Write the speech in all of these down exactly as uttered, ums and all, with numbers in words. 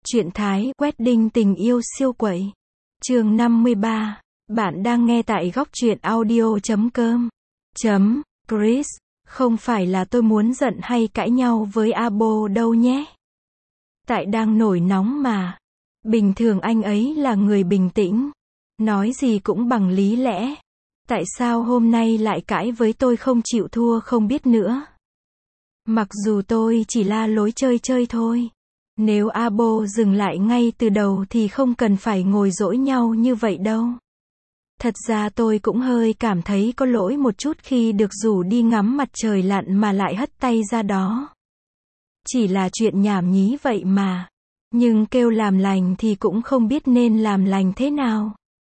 Truyện Thái Wedding tình yêu siêu quậy. Chương năm mươi ba. Bạn đang nghe tại góc truyện audio chấm com. Chấm. Chris, không phải là tôi muốn giận hay cãi nhau với Abo đâu nhé. Tại đang nổi nóng mà. Bình thường anh ấy là người bình tĩnh. Nói gì cũng bằng lý lẽ. Tại sao hôm nay lại cãi với tôi không chịu thua không biết nữa. Mặc dù tôi chỉ la lối chơi chơi thôi. Nếu Abo dừng lại ngay từ đầu thì không cần phải ngồi dỗi nhau như vậy đâu. Thật ra tôi cũng hơi cảm thấy có lỗi một chút khi được rủ đi ngắm mặt trời lặn mà lại hất tay ra đó. Chỉ là chuyện nhảm nhí vậy mà. Nhưng kêu làm lành thì cũng không biết nên làm lành thế nào.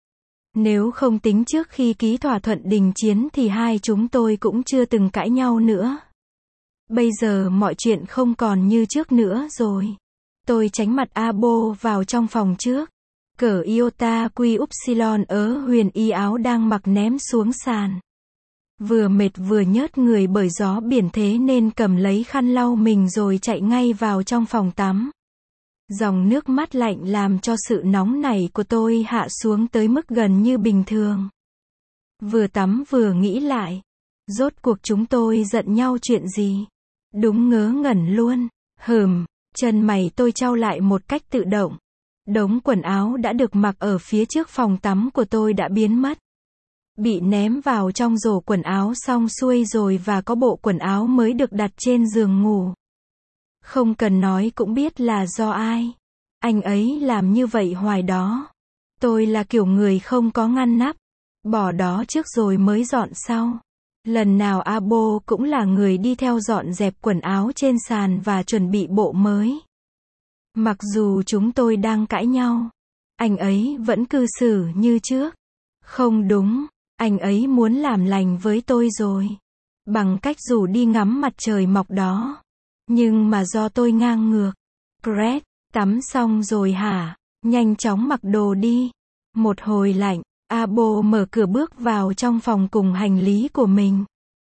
Nếu không tính trước khi ký thỏa thuận đình chiến thì hai chúng tôi cũng chưa từng cãi nhau nữa. Bây giờ mọi chuyện không còn như trước nữa rồi. Tôi tránh mặt Abo vào trong phòng trước. Cởi Iota Quy Upsilon ớ huyền y áo đang mặc ném xuống sàn. Vừa mệt vừa nhớt người bởi gió biển thế nên cầm lấy khăn lau mình rồi chạy ngay vào trong phòng tắm. Dòng nước mắt lạnh làm cho sự nóng nảy của tôi hạ xuống tới mức gần như bình thường. Vừa tắm vừa nghĩ lại. Rốt cuộc chúng tôi giận nhau chuyện gì? Đúng ngớ ngẩn luôn. Hừm. Chân mày tôi chau lại một cách tự động. Đống quần áo đã được mặc ở phía trước phòng tắm của tôi đã biến mất. Bị ném vào trong rổ quần áo xong xuôi rồi và có bộ quần áo mới được đặt trên giường ngủ. Không cần nói cũng biết là do ai. Anh ấy làm như vậy hoài đó. Tôi là kiểu người không có ngăn nắp. Bỏ đó trước rồi mới dọn sau. Lần nào Abo cũng là người đi theo dọn dẹp quần áo trên sàn và chuẩn bị bộ mới. Mặc dù chúng tôi đang cãi nhau, anh ấy vẫn cư xử như trước. Không đúng, anh ấy muốn làm lành với tôi rồi. Bằng cách rủ đi ngắm mặt trời mọc đó. Nhưng mà do tôi ngang ngược. Greg, tắm xong rồi hả? Nhanh chóng mặc đồ đi. Một hồi lạnh. Abo mở cửa bước vào trong phòng cùng hành lý của mình.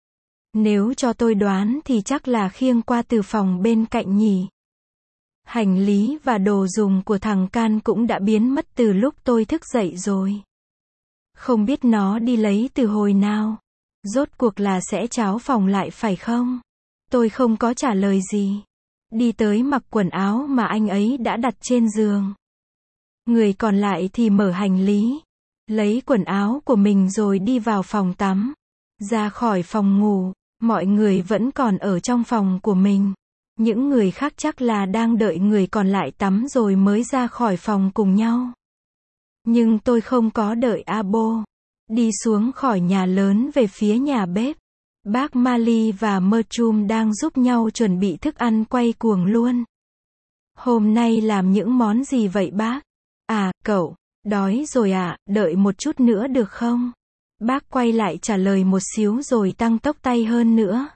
Nếu cho tôi đoán thì chắc là khiêng qua từ phòng bên cạnh nhỉ. Hành lý và đồ dùng của thằng Can cũng đã biến mất từ lúc tôi thức dậy rồi. Không biết nó đi lấy từ hồi nào. Rốt cuộc là sẽ tráo phòng lại phải không? Tôi không có trả lời gì. Đi tới mặc quần áo mà anh ấy đã đặt trên giường. Người còn lại thì mở hành lý. Lấy quần áo của mình rồi đi vào phòng tắm. Ra khỏi phòng ngủ, mọi người vẫn còn ở trong phòng của mình. Những người khác chắc là đang đợi người còn lại tắm rồi mới ra khỏi phòng cùng nhau. Nhưng tôi không có đợi Abo. Đi xuống khỏi nhà lớn về phía nhà bếp. Bác Mali và Merchum đang giúp nhau chuẩn bị thức ăn quay cuồng luôn. Hôm nay làm những món gì vậy bác? À, cậu. Đói rồi à, đợi một chút nữa được không? Bác quay lại trả lời một xíu rồi tăng tốc tay hơn nữa.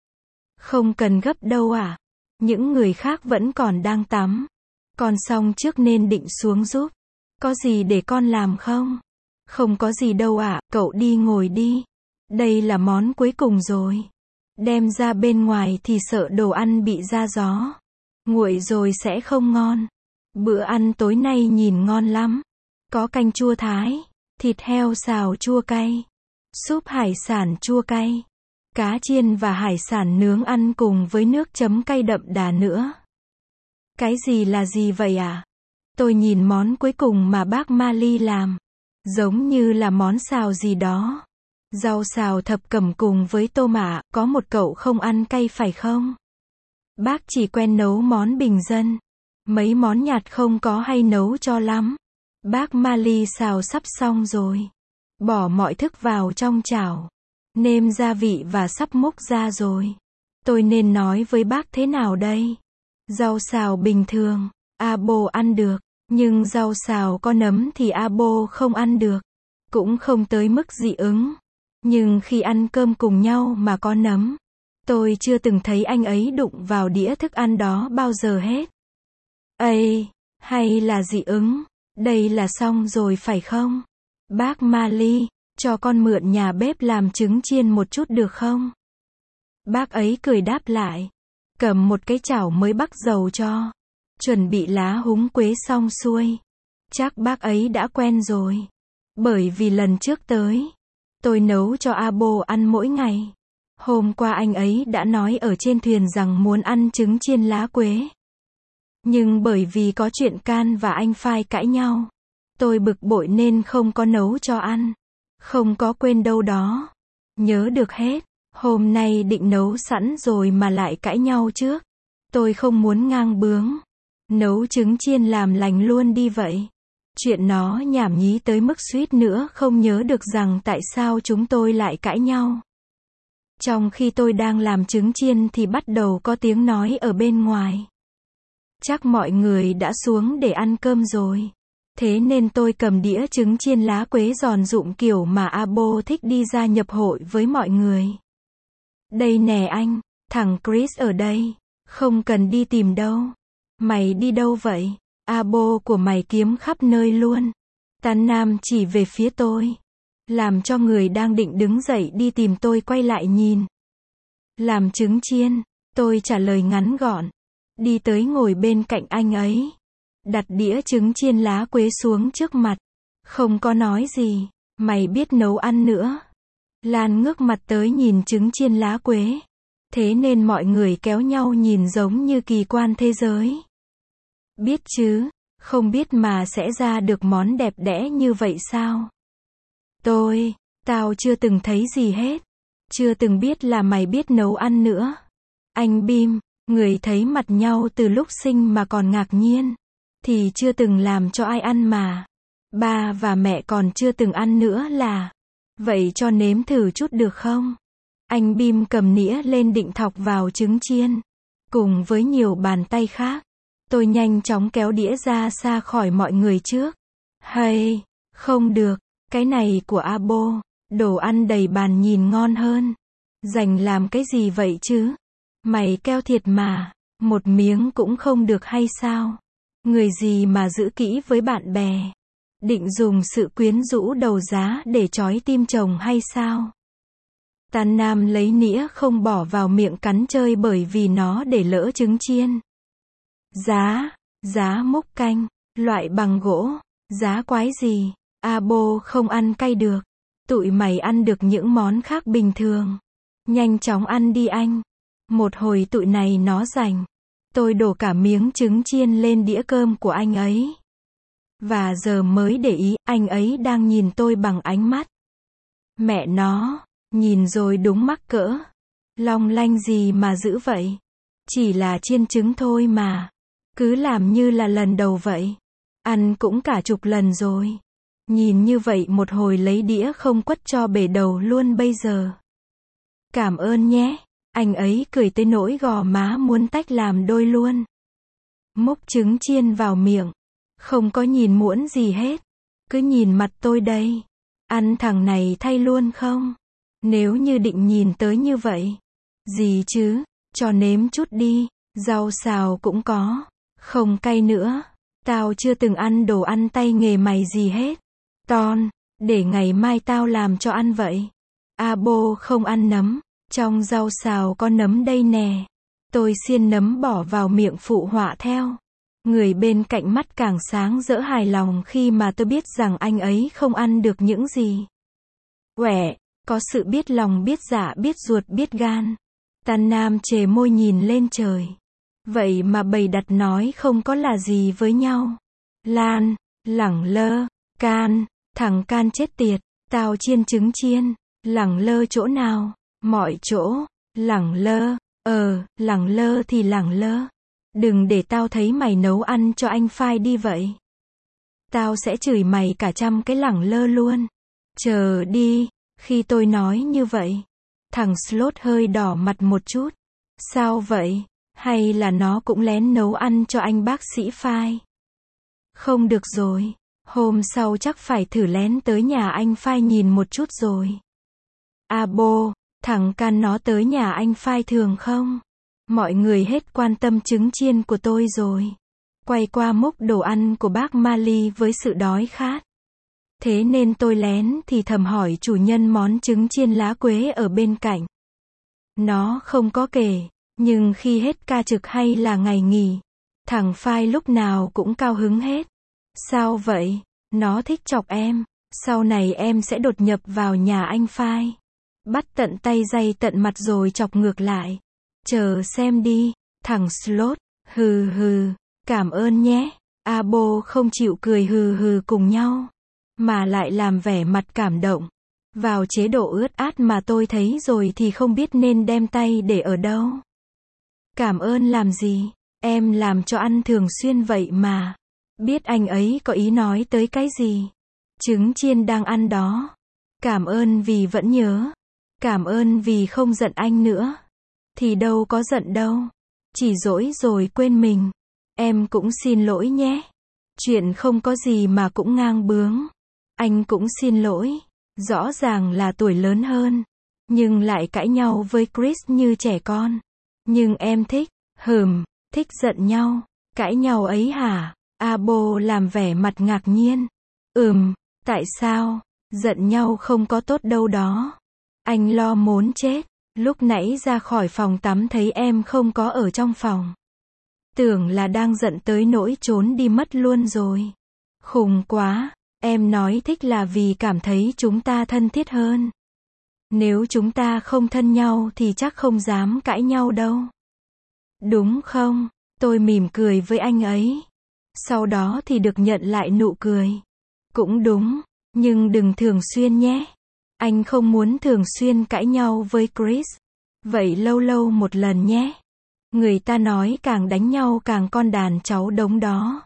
Không cần gấp đâu à? Những người khác vẫn còn đang tắm. Con xong trước nên định xuống giúp. Có gì để con làm không? Không có gì đâu ạ, à, cậu đi ngồi đi. Đây là món cuối cùng rồi. Đem ra bên ngoài thì sợ đồ ăn bị ra gió. Nguội rồi sẽ không ngon. Bữa ăn tối nay nhìn ngon lắm. Có canh chua Thái, thịt heo xào chua cay, súp hải sản chua cay, cá chiên và hải sản nướng ăn cùng với nước chấm cay đậm đà nữa. Cái gì là gì vậy à? Tôi nhìn món cuối cùng mà bác Mali làm. Giống như là món xào gì đó. Rau xào thập cẩm cùng với tôm ạ, có một cậu không ăn cay phải không? Bác chỉ quen nấu món bình dân. Mấy món nhạt không có hay nấu cho lắm. Bác Mali xào sắp xong rồi. Bỏ mọi thức vào trong chảo. Nêm gia vị và sắp múc ra rồi. Tôi nên nói với bác thế nào đây? Rau xào bình thường, Abo ăn được. Nhưng rau xào có nấm thì Abo không ăn được. Cũng không tới mức dị ứng. Nhưng khi ăn cơm cùng nhau mà có nấm, tôi chưa từng thấy anh ấy đụng vào đĩa thức ăn đó bao giờ hết. Ây, hay là dị ứng? Đây là xong rồi phải không? Bác Mali, cho con mượn nhà bếp làm trứng chiên một chút được không? Bác ấy cười đáp lại. Cầm một cái chảo mới bắc dầu cho. Chuẩn bị lá húng quế xong xuôi. Chắc bác ấy đã quen rồi. Bởi vì lần trước tới, tôi nấu cho Abo ăn mỗi ngày. Hôm qua anh ấy đã nói ở trên thuyền rằng muốn ăn trứng chiên lá quế. Nhưng bởi vì có chuyện Can và anh Phai cãi nhau, tôi bực bội nên không có nấu cho ăn. Không có quên đâu đó. Nhớ được hết. Hôm nay định nấu sẵn rồi mà lại cãi nhau trước. Tôi không muốn ngang bướng. Nấu trứng chiên làm lành luôn đi vậy. Chuyện nó nhảm nhí tới mức suýt nữa không nhớ được rằng tại sao chúng tôi lại cãi nhau. Trong khi tôi đang làm trứng chiên thì bắt đầu có tiếng nói ở bên ngoài. Chắc mọi người đã xuống để ăn cơm rồi. Thế nên tôi cầm đĩa trứng chiên lá quế giòn rụm kiểu mà Abo thích đi ra nhập hội với mọi người. Đây nè anh, thằng Chris ở đây. Không cần đi tìm đâu. Mày đi đâu vậy? Abo của mày kiếm khắp nơi luôn. Tan Nam chỉ về phía tôi. Làm cho người đang định đứng dậy đi tìm tôi quay lại nhìn. Làm trứng chiên. Tôi trả lời ngắn gọn. Đi tới ngồi bên cạnh anh ấy. Đặt đĩa trứng chiên lá quế xuống trước mặt. Không có nói gì. Mày biết nấu ăn nữa. Lan ngước mặt tới nhìn trứng chiên lá quế. Thế nên mọi người kéo nhau nhìn giống như kỳ quan thế giới. Biết chứ, không biết mà sẽ ra được món đẹp đẽ như vậy sao? Tôi, tao chưa từng thấy gì hết. Chưa từng biết là mày biết nấu ăn nữa. Anh Bim, người thấy mặt nhau từ lúc sinh mà còn ngạc nhiên. Thì chưa từng làm cho ai ăn mà. Ba và mẹ còn chưa từng ăn nữa là. Vậy cho nếm thử chút được không? Anh Bim cầm nĩa lên định thọc vào trứng chiên. Cùng với nhiều bàn tay khác. Tôi nhanh chóng kéo đĩa ra xa khỏi mọi người trước. Hay, không được, cái này của Abo. Đồ ăn đầy bàn nhìn ngon hơn. Dành làm cái gì vậy chứ? Mày keo thiệt mà. Một miếng cũng không được hay sao? Người gì mà giữ kỹ với bạn bè? Định dùng sự quyến rũ đầu giá để trói tim chồng hay sao? Tan Nam lấy nĩa không bỏ vào miệng cắn chơi bởi vì nó để lỡ trứng chiên. Giá, giá múc canh, loại bằng gỗ, giá quái gì? Abo không ăn cay được. Tụi mày ăn được những món khác bình thường. Nhanh chóng ăn đi anh. Một hồi tụi này nó rảnh. Tôi đổ cả miếng trứng chiên lên đĩa cơm của anh ấy. Và giờ mới để ý, anh ấy đang nhìn tôi bằng ánh mắt. Mẹ nó, nhìn rồi đúng mắc cỡ. Long lanh gì mà dữ vậy? Chỉ là chiên trứng thôi mà. Cứ làm như là lần đầu vậy. Ăn cũng cả chục lần rồi. Nhìn như vậy một hồi lấy đĩa không quất cho bể đầu luôn bây giờ. Cảm ơn nhé. Anh ấy cười tới nỗi gò má muốn tách làm đôi luôn. Múc trứng chiên vào miệng. Không có nhìn muỗng gì hết. Cứ nhìn mặt tôi đây. Ăn thằng này thay luôn không? Nếu như định nhìn tới như vậy. Gì chứ, cho nếm chút đi. Rau xào cũng có. Không cay nữa. Tao chưa từng ăn đồ ăn tay nghề mày gì hết. Ton, để ngày mai tao làm cho ăn vậy. Abo không ăn nấm. Trong rau xào có nấm đây nè. Tôi xiên nấm bỏ vào miệng phụ họa theo. Người bên cạnh mắt càng sáng rỡ hài lòng khi mà tôi biết rằng anh ấy không ăn được những gì. Quẻ, có sự biết lòng biết dạ biết ruột biết gan. Tan Nam chề môi nhìn lên trời. Vậy mà bầy đặt nói không có là gì với nhau. Lan, lẳng lơ, Can, thằng Can chết tiệt, tao chiên trứng chiên, lẳng lơ chỗ nào, mọi chỗ, lẳng lơ, ờ, lẳng lơ thì lẳng lơ. Đừng để tao thấy mày nấu ăn cho anh Phai đi vậy. Tao sẽ chửi mày cả trăm cái lẳng lơ luôn. Chờ đi, khi tôi nói như vậy. Thằng Slot hơi đỏ mặt một chút. Sao vậy? Hay là nó cũng lén nấu ăn cho anh bác sĩ Phai? Không được rồi. Hôm sau chắc phải thử lén tới nhà anh Phai nhìn một chút rồi. Abo, thằng Can nó tới nhà anh Phai thường không? Mọi người hết quan tâm trứng chiên của tôi rồi. Quay qua múc đồ ăn của bác Mali với sự đói khát. Thế nên tôi lén thì thầm hỏi chủ nhân món trứng chiên lá quế ở bên cạnh. Nó không có kể, nhưng khi hết ca trực hay là ngày nghỉ, Thằng Phai lúc nào cũng cao hứng hết. Sao vậy? Nó thích chọc em. Sau này em sẽ đột nhập vào nhà anh Phai. Bắt tận tay day tận mặt rồi chọc ngược lại. Chờ xem đi. Thằng Slot. Hừ hừ. Cảm ơn nhé. Abo không chịu cười hừ hừ cùng nhau. Mà lại làm vẻ mặt cảm động. Vào chế độ ướt át mà tôi thấy rồi thì không biết nên đem tay để ở đâu. Cảm ơn làm gì? Em làm cho ăn thường xuyên vậy mà. Biết anh ấy có ý nói tới cái gì. Trứng chiên đang ăn đó. Cảm ơn vì vẫn nhớ. Cảm ơn vì không giận anh nữa. Thì đâu có giận đâu. Chỉ dỗi rồi quên mình. Em cũng xin lỗi nhé. Chuyện không có gì mà cũng ngang bướng. Anh cũng xin lỗi. Rõ ràng là tuổi lớn hơn. Nhưng lại cãi nhau với Chris như trẻ con. Nhưng em thích. Hừm, thích giận nhau. Cãi nhau ấy hả? Abo làm vẻ mặt ngạc nhiên. Ừm, tại sao? Giận nhau không có tốt đâu đó. Anh lo muốn chết. Lúc nãy ra khỏi phòng tắm thấy em không có ở trong phòng. Tưởng là đang giận tới nỗi trốn đi mất luôn rồi. Khùng quá. Em nói thích là vì cảm thấy chúng ta thân thiết hơn. Nếu chúng ta không thân nhau thì chắc không dám cãi nhau đâu. Đúng không? Tôi mỉm cười với anh ấy. Sau đó thì được nhận lại nụ cười. Cũng đúng, nhưng đừng thường xuyên nhé. Anh không muốn thường xuyên cãi nhau với Chris. Vậy lâu lâu một lần nhé. Người ta nói càng đánh nhau càng con đàn cháu đống đó.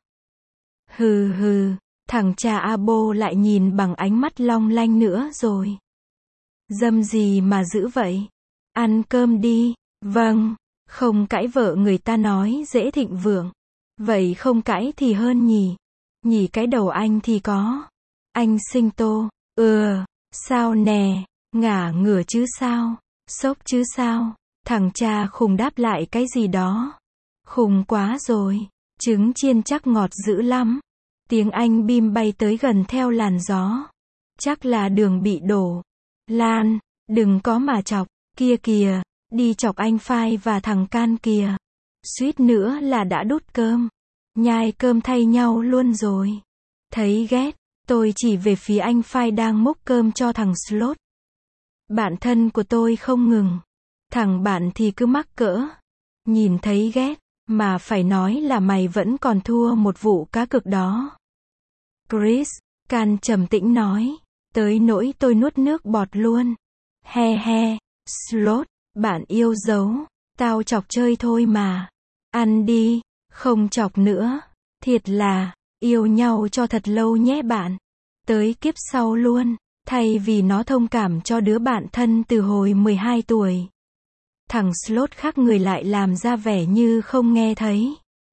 Hừ hừ, thằng cha Abo lại nhìn bằng ánh mắt long lanh nữa rồi. Dâm gì mà dữ vậy? Ăn cơm đi. Vâng, không cãi vợ người ta nói dễ thịnh vượng. Vậy không cãi thì hơn nhỉ? Nhỉ cái đầu anh thì có. Anh sinh tô. Ừ, sao nè, ngả ngửa chứ sao? Sốc chứ sao? Thằng cha khùng đáp lại cái gì đó. Khùng quá rồi. Trứng chiên chắc ngọt dữ lắm. Tiếng Anh bim bay tới gần theo làn gió. Chắc là đường bị đổ. Lan, đừng có mà chọc. Kia kìa, đi chọc anh Phai và thằng Can kìa. Suýt nữa là đã đút cơm. Nhai cơm thay nhau luôn rồi. Thấy ghét, tôi chỉ về phía anh Phai đang múc cơm cho thằng Slot. Bạn thân của tôi không ngừng. Thằng bạn thì cứ mắc cỡ. Nhìn thấy ghét, mà phải nói là mày vẫn còn thua một vụ cá cược đó. Chris, Can trầm tĩnh nói. Tới nỗi tôi nuốt nước bọt luôn. He he, Slot, bạn yêu dấu. Tao chọc chơi thôi mà. Ăn đi, không chọc nữa. Thiệt là, yêu nhau cho thật lâu nhé bạn. Tới kiếp sau luôn, thay vì nó thông cảm cho đứa bạn thân từ hồi mười hai tuổi. Thằng Slot khác người lại làm ra vẻ như không nghe thấy.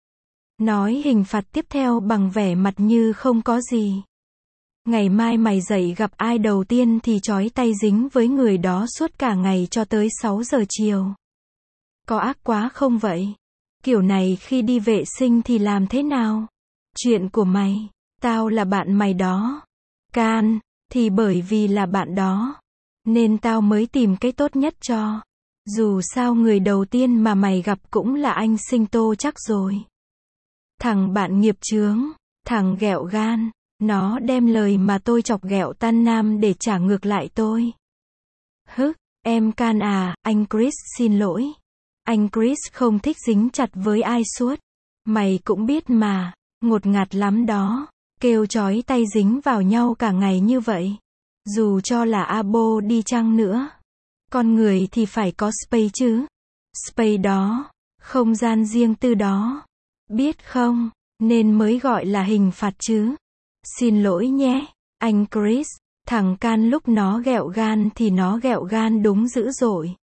Nói hình phạt tiếp theo bằng vẻ mặt như không có gì. Ngày mai mày dậy gặp ai đầu tiên thì trói tay dính với người đó suốt cả ngày cho tới sáu giờ chiều. Có ác quá không vậy? Kiểu này khi đi vệ sinh thì làm thế nào? Chuyện của mày, tao là bạn mày đó. Can, thì bởi vì là bạn đó. Nên tao mới tìm cái tốt nhất cho. Dù sao người đầu tiên mà mày gặp cũng là anh Sinh Tô chắc rồi. Thằng bạn nghiệp chướng, thằng ghẹo gan, nó đem lời mà tôi chọc ghẹo tan nam để trả ngược lại tôi. Hức, em Can à, anh Chris xin lỗi. Anh Chris không thích dính chặt với ai suốt. Mày cũng biết mà, ngột ngạt lắm đó. Kêu chói tay dính vào nhau cả ngày như vậy. Dù cho là abo đi chăng nữa. Con người thì phải có space chứ. Space đó, không gian riêng tư đó. Biết không, nên mới gọi là hình phạt chứ. Xin lỗi nhé, anh Chris. Thằng Can lúc nó ghẹo gan thì nó ghẹo gan đúng dữ dội.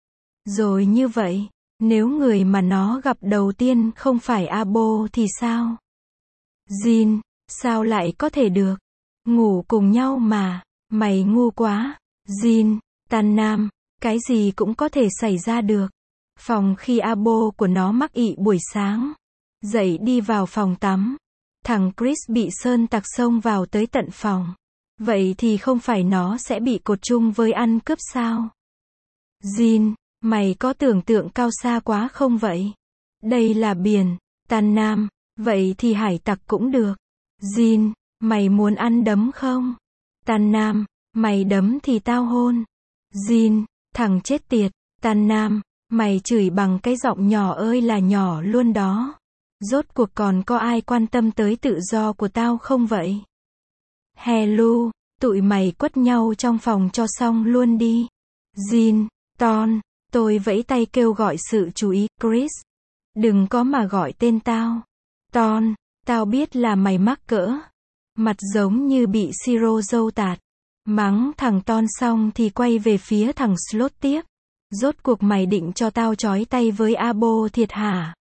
Rồi như vậy, nếu người mà nó gặp đầu tiên không phải abo thì sao? Jin, sao lại có thể được? Ngủ cùng nhau mà, mày ngu quá. Jin, Tan Nam, cái gì cũng có thể xảy ra được. Phòng khi abo của nó mắc ị buổi sáng. Dậy đi vào phòng tắm. Thằng Chris bị sơn tặc xông vào tới tận phòng. Vậy thì không phải nó sẽ bị cột chung với ăn cướp sao? Jin, mày có tưởng tượng cao xa quá không vậy? Đây là biển, Tan Nam, vậy thì hải tặc cũng được. Jin, mày muốn ăn đấm không? Tan Nam, mày đấm thì tao hôn. Jin, thằng chết tiệt. Tan Nam, mày chửi bằng cái giọng nhỏ ơi là nhỏ luôn đó. Rốt cuộc còn có ai quan tâm tới tự do của tao không vậy? Hello, tụi mày quất nhau trong phòng cho xong luôn đi. Jin, Ton, tôi vẫy tay kêu gọi sự chú ý. Chris, đừng có mà gọi tên tao. Ton, tao biết là mày mắc cỡ. Mặt giống như bị siro dâu tạt. Mắng thằng Ton xong thì quay về phía thằng Slot tiếp. Rốt cuộc mày định cho tao trói tay với Abo thiệt hả?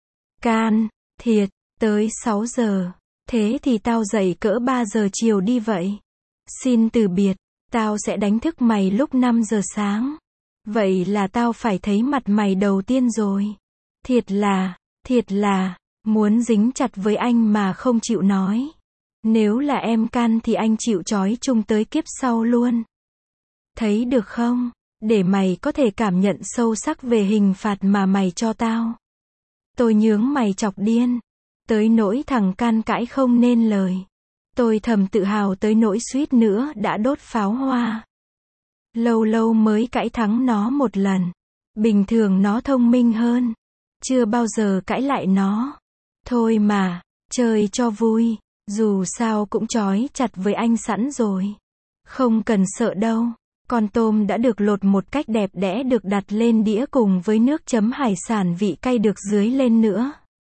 Can, thiệt, tới sáu giờ. Thế thì tao dậy cỡ ba giờ chiều đi vậy. Xin từ biệt, tao sẽ đánh thức mày lúc năm giờ sáng. Vậy là tao phải thấy mặt mày đầu tiên rồi. Thiệt là, thiệt là, muốn dính chặt với anh mà không chịu nói. Nếu là em Can thì anh chịu trói chung tới kiếp sau luôn. Thấy được không? Để mày có thể cảm nhận sâu sắc về hình phạt mà mày cho tao. Tôi nhướng mày chọc điên. Tới nỗi thằng Can cãi không nên lời. Tôi thầm tự hào tới nỗi suýt nữa đã đốt pháo hoa. Lâu lâu mới cãi thắng nó một lần. Bình thường nó thông minh hơn. Chưa bao giờ cãi lại nó. Thôi mà, chơi cho vui. Dù sao cũng trói chặt với anh sẵn rồi. Không cần sợ đâu. Con tôm đã được lột một cách đẹp đẽ được đặt lên đĩa cùng với nước chấm hải sản vị cay được dưới lên nữa.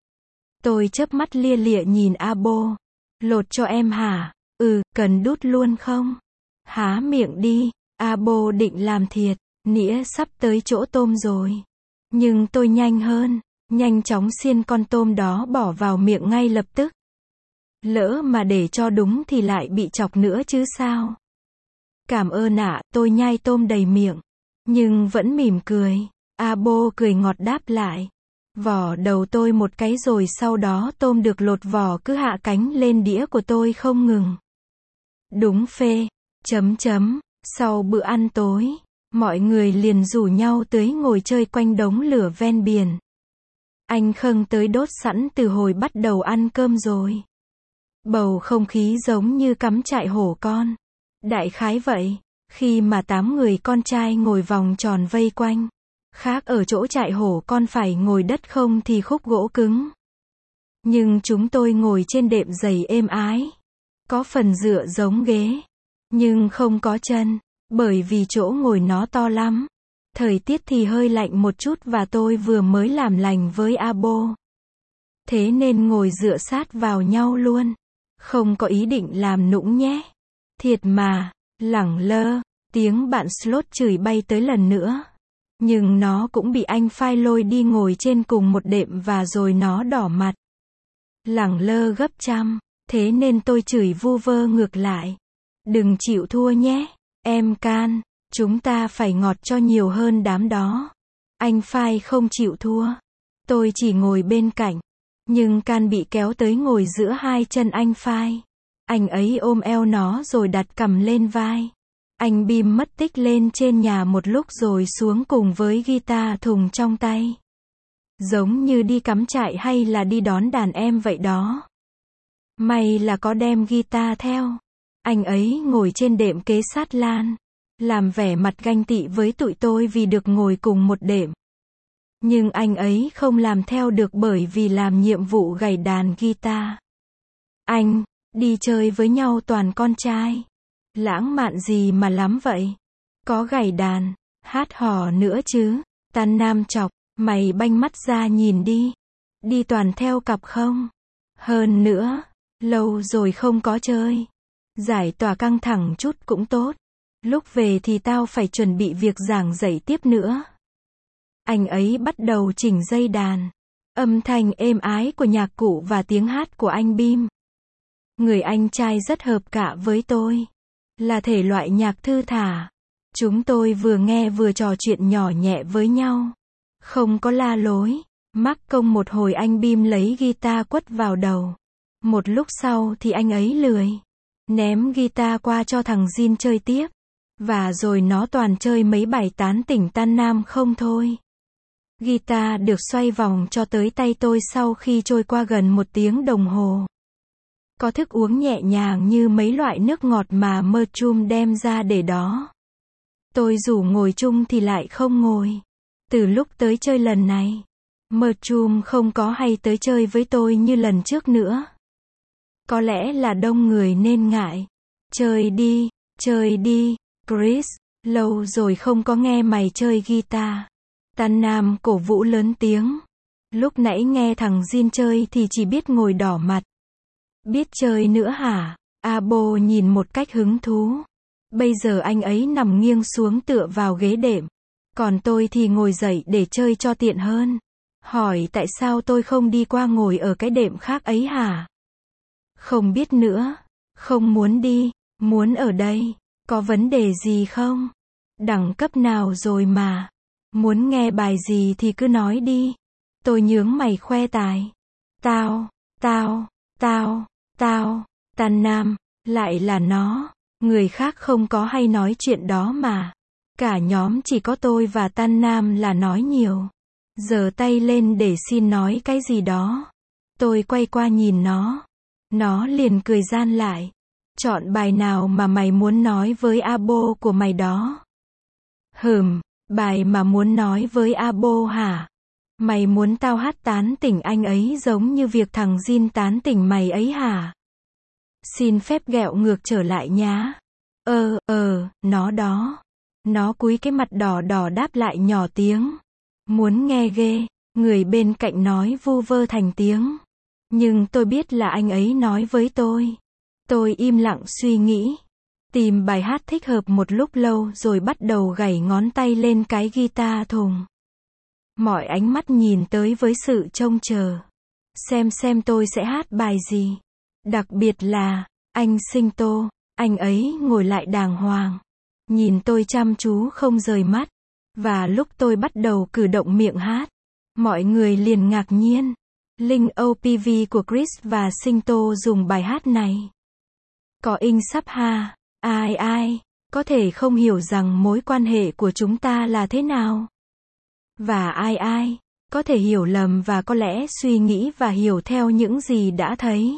Tôi chớp mắt lia lịa nhìn Abo. Lột cho em hả? Ừ, cần đút luôn không? Há miệng đi. Abo định làm thiệt. Nĩa sắp tới chỗ tôm rồi. Nhưng tôi nhanh hơn. Nhanh chóng xiên con tôm đó bỏ vào miệng ngay lập tức. Lỡ mà để cho đúng thì lại bị chọc nữa chứ sao? Cảm ơn ạ, tôi nhai tôm đầy miệng. Nhưng vẫn mỉm cười. Abo cười ngọt đáp lại. Vỏ đầu tôi một cái rồi sau đó tôm được lột vỏ cứ hạ cánh lên đĩa của tôi không ngừng. Đúng phê. Chấm chấm. Sau bữa ăn tối, mọi người liền rủ nhau tới ngồi chơi quanh đống lửa ven biển. Anh Khâng tới đốt sẵn từ hồi bắt đầu ăn cơm rồi. Bầu không khí giống như cắm trại hổ con. Đại khái vậy, khi mà tám người con trai ngồi vòng tròn vây quanh. Khác ở chỗ trại hổ con phải ngồi đất không thì khúc gỗ cứng. Nhưng chúng tôi ngồi trên đệm dày êm ái. Có phần dựa giống ghế. Nhưng không có chân, bởi vì chỗ ngồi nó to lắm. Thời tiết thì hơi lạnh một chút và tôi vừa mới làm lành với Abo. Thế nên ngồi dựa sát vào nhau luôn. Không có ý định làm nũng nhé. Thiệt mà, lẳng lơ, tiếng bạn Slot chửi bay tới lần nữa. Nhưng nó cũng bị anh phai lôi đi ngồi trên cùng một đệm và rồi nó đỏ mặt. Lẳng lơ gấp trăm, thế nên tôi chửi vu vơ ngược lại. Đừng chịu thua nhé, em Can, chúng ta phải ngọt cho nhiều hơn đám đó. Anh phai không chịu thua. Tôi chỉ ngồi bên cạnh. Nhưng Can bị kéo tới ngồi giữa hai chân anh phai. Anh ấy ôm eo nó rồi đặt cằm lên vai. Anh Bim mất tích lên trên nhà một lúc rồi xuống cùng với guitar thùng trong tay. Giống như đi cắm trại hay là đi đón đàn em vậy đó. May là có đem guitar theo. Anh ấy ngồi trên đệm kế sát Lan. Làm vẻ mặt ganh tị với tụi tôi vì được ngồi cùng một đệm. Nhưng anh ấy không làm theo được bởi vì làm nhiệm vụ gảy đàn guitar. Anh, đi chơi với nhau toàn con trai. Lãng mạn gì mà lắm vậy? Có gảy đàn, hát hò nữa chứ. Tan Nam chọc, mày banh mắt ra nhìn đi. Đi toàn theo cặp không? Hơn nữa, lâu rồi không có chơi. Giải tỏa căng thẳng chút cũng tốt. Lúc về thì tao phải chuẩn bị việc giảng dạy tiếp nữa. Anh ấy bắt đầu chỉnh dây đàn. Âm thanh êm ái của nhạc cụ và tiếng hát của anh Bim. Người anh trai rất hợp cả với tôi. Là thể loại nhạc thư thả. Chúng tôi vừa nghe vừa trò chuyện nhỏ nhẹ với nhau. Không có la lối. Mắc công một hồi anh Bim lấy guitar quất vào đầu. Một lúc sau thì anh ấy lười. Ném guitar qua cho thằng Jin chơi tiếp. Và rồi nó toàn chơi mấy bài tán tỉnh Tan Nam không thôi. Guitar được xoay vòng cho tới tay tôi sau khi trôi qua gần một tiếng đồng hồ. Có thức uống nhẹ nhàng như mấy loại nước ngọt mà Merchum đem ra để đó. Tôi rủ ngồi chung thì lại không ngồi. Từ lúc tới chơi lần này, Merchum không có hay tới chơi với tôi như lần trước nữa. Có lẽ là đông người nên ngại. Chơi đi, chơi đi, Chris, lâu rồi không có nghe mày chơi guitar. Tan Nam cổ vũ lớn tiếng. Lúc nãy nghe thằng Jin chơi thì chỉ biết ngồi đỏ mặt. Biết chơi nữa hả? Abo nhìn một cách hứng thú. Bây giờ anh ấy nằm nghiêng xuống tựa vào ghế đệm. Còn tôi thì ngồi dậy để chơi cho tiện hơn. Hỏi tại sao tôi không đi qua ngồi ở cái đệm khác ấy hả? Không biết nữa. Không muốn đi. Muốn ở đây. Có vấn đề gì không? Đẳng cấp nào rồi mà. Muốn nghe bài gì thì cứ nói đi. Tôi nhướng mày khoe tài. Tao, tao, tao, tao, Tan Nam, lại là nó. Người khác không có hay nói chuyện đó mà. Cả nhóm chỉ có tôi và Tan Nam là nói nhiều. Giơ tay lên để xin nói cái gì đó. Tôi quay qua nhìn nó. Nó liền cười gian lại. Chọn bài nào mà mày muốn nói với abo của mày đó. Hừm, bài mà muốn nói với abo hả? Mày muốn tao hát tán tỉnh anh ấy giống như việc thằng Jin tán tỉnh mày ấy hả? Xin phép ghẹo ngược trở lại nhá. Ờ, ờ, nó đó. Nó cúi cái mặt đỏ đỏ đáp lại nhỏ tiếng. Muốn nghe ghê, người bên cạnh nói vu vơ thành tiếng. Nhưng tôi biết là anh ấy nói với tôi. Tôi im lặng suy nghĩ. Tìm bài hát thích hợp một lúc lâu rồi bắt đầu gảy ngón tay lên cái guitar thùng. Mọi ánh mắt nhìn tới với sự trông chờ. Xem xem tôi sẽ hát bài gì. Đặc biệt là, anh Sinh Tô, anh ấy ngồi lại đàng hoàng. Nhìn tôi chăm chú không rời mắt. Và lúc tôi bắt đầu cử động miệng hát, mọi người liền ngạc nhiên. Link ô pê vê của Chris và Sinh Tô dùng bài hát này. Có Ing Sắp Ha, ai ai, có thể không hiểu rằng mối quan hệ của chúng ta là thế nào. Và ai ai, có thể hiểu lầm và có lẽ suy nghĩ và hiểu theo những gì đã thấy.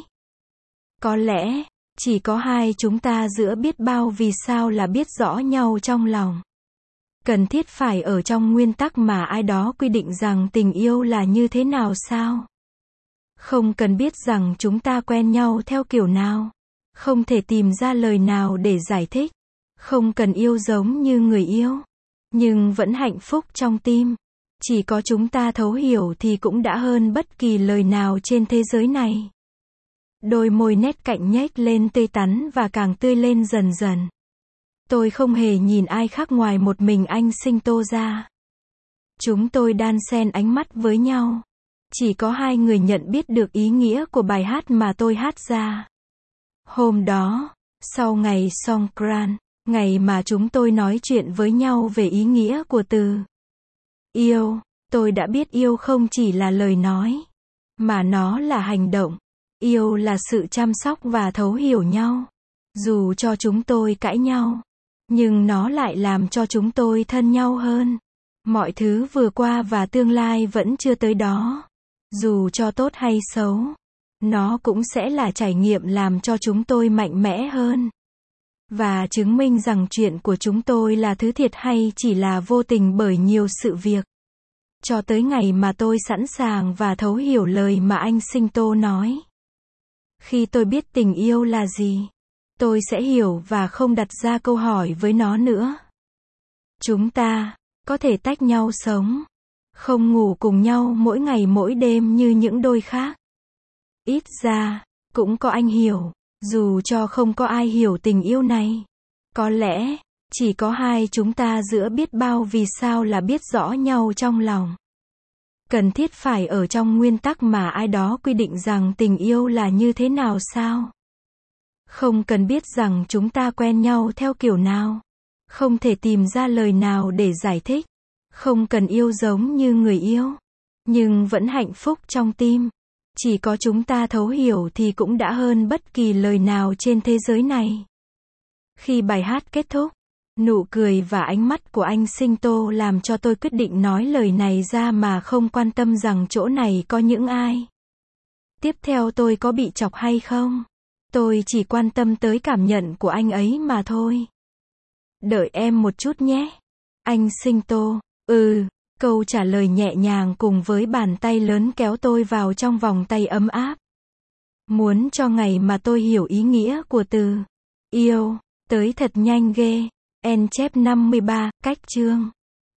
Có lẽ, chỉ có hai chúng ta giữa biết bao vì sao là biết rõ nhau trong lòng. Cần thiết phải ở trong nguyên tắc mà ai đó quy định rằng tình yêu là như thế nào sao? Không cần biết rằng chúng ta quen nhau theo kiểu nào. Không thể tìm ra lời nào để giải thích. Không cần yêu giống như người yêu. Nhưng vẫn hạnh phúc trong tim. Chỉ có chúng ta thấu hiểu thì cũng đã hơn bất kỳ lời nào trên thế giới này. Đôi môi nét cạnh nhếch lên tươi tắn và càng tươi lên dần dần. Tôi không hề nhìn ai khác ngoài một mình anh Sinh Tô ra. Chúng tôi đan xen ánh mắt với nhau. Chỉ có hai người nhận biết được ý nghĩa của bài hát mà tôi hát ra. Hôm đó, sau ngày Songkran, ngày mà chúng tôi nói chuyện với nhau về ý nghĩa của từ yêu, tôi đã biết yêu không chỉ là lời nói, mà nó là hành động. Yêu là sự chăm sóc và thấu hiểu nhau. Dù cho chúng tôi cãi nhau, nhưng nó lại làm cho chúng tôi thân nhau hơn. Mọi thứ vừa qua và tương lai vẫn chưa tới đó. Dù cho tốt hay xấu, nó cũng sẽ là trải nghiệm làm cho chúng tôi mạnh mẽ hơn. Và chứng minh rằng chuyện của chúng tôi là thứ thiệt hay chỉ là vô tình bởi nhiều sự việc. Cho tới ngày mà tôi sẵn sàng và thấu hiểu lời mà anh Sinh Tô nói. Khi tôi biết tình yêu là gì, tôi sẽ hiểu và không đặt ra câu hỏi với nó nữa. Chúng ta có thể tách nhau sống, không ngủ cùng nhau mỗi ngày mỗi đêm như những đôi khác. Ít ra, cũng có anh hiểu, dù cho không có ai hiểu tình yêu này. Có lẽ, chỉ có hai chúng ta giữa biết bao vì sao là biết rõ nhau trong lòng. Cần thiết phải ở trong nguyên tắc mà ai đó quy định rằng tình yêu là như thế nào sao? Không cần biết rằng chúng ta quen nhau theo kiểu nào. Không thể tìm ra lời nào để giải thích. Không cần yêu giống như người yêu. Nhưng vẫn hạnh phúc trong tim. Chỉ có chúng ta thấu hiểu thì cũng đã hơn bất kỳ lời nào trên thế giới này. Khi bài hát kết thúc, Nụ cười và ánh mắt của anh Sinh Tô làm cho tôi quyết định nói lời này ra mà không quan tâm rằng chỗ này có những ai. Tiếp theo tôi có bị chọc hay không? Tôi chỉ quan tâm tới cảm nhận của anh ấy mà thôi. Đợi em một chút nhé. Anh Sinh Tô. Ừ. Câu trả lời nhẹ nhàng cùng với bàn tay lớn kéo tôi vào trong vòng tay ấm áp. Muốn cho ngày mà tôi hiểu ý nghĩa của từ yêu tới thật nhanh ghê. En chép năm mươi ba, cách chương.